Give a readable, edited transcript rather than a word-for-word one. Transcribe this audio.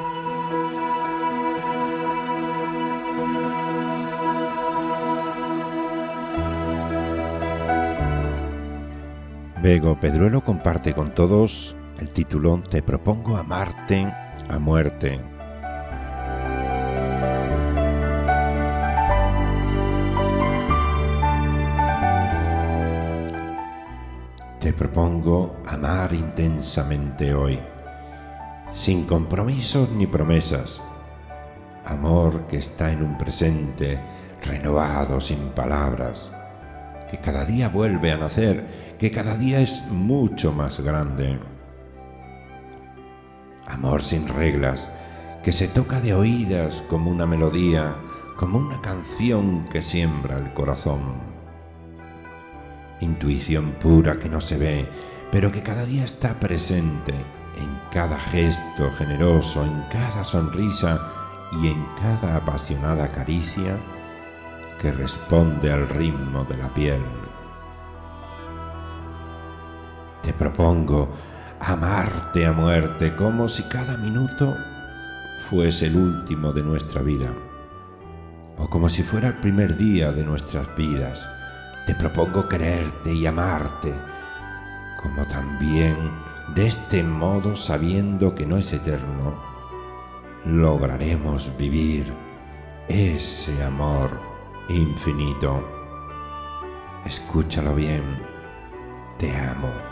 Bego Pedruelo comparte con todos el título Te propongo amarte a muerte. Te propongo amar intensamente hoy, sin compromisos ni promesas. Amor que está en un presente renovado sin palabras, que cada día vuelve a nacer, que cada día es mucho más grande. Amor sin reglas, que se toca de oídas como una melodía, como una canción que siembra el corazón. Intuición pura que no se ve, pero que cada día está presente en cada gesto generoso, en cada sonrisa y en cada apasionada caricia que responde al ritmo de la piel. Te propongo amarte a muerte como si cada minuto fuese el último de nuestra vida, o como si fuera el primer día de nuestras vidas. Te propongo quererte y amarte, como también de este modo, sabiendo que no es eterno, lograremos vivir ese amor infinito. Escúchalo bien, te amo.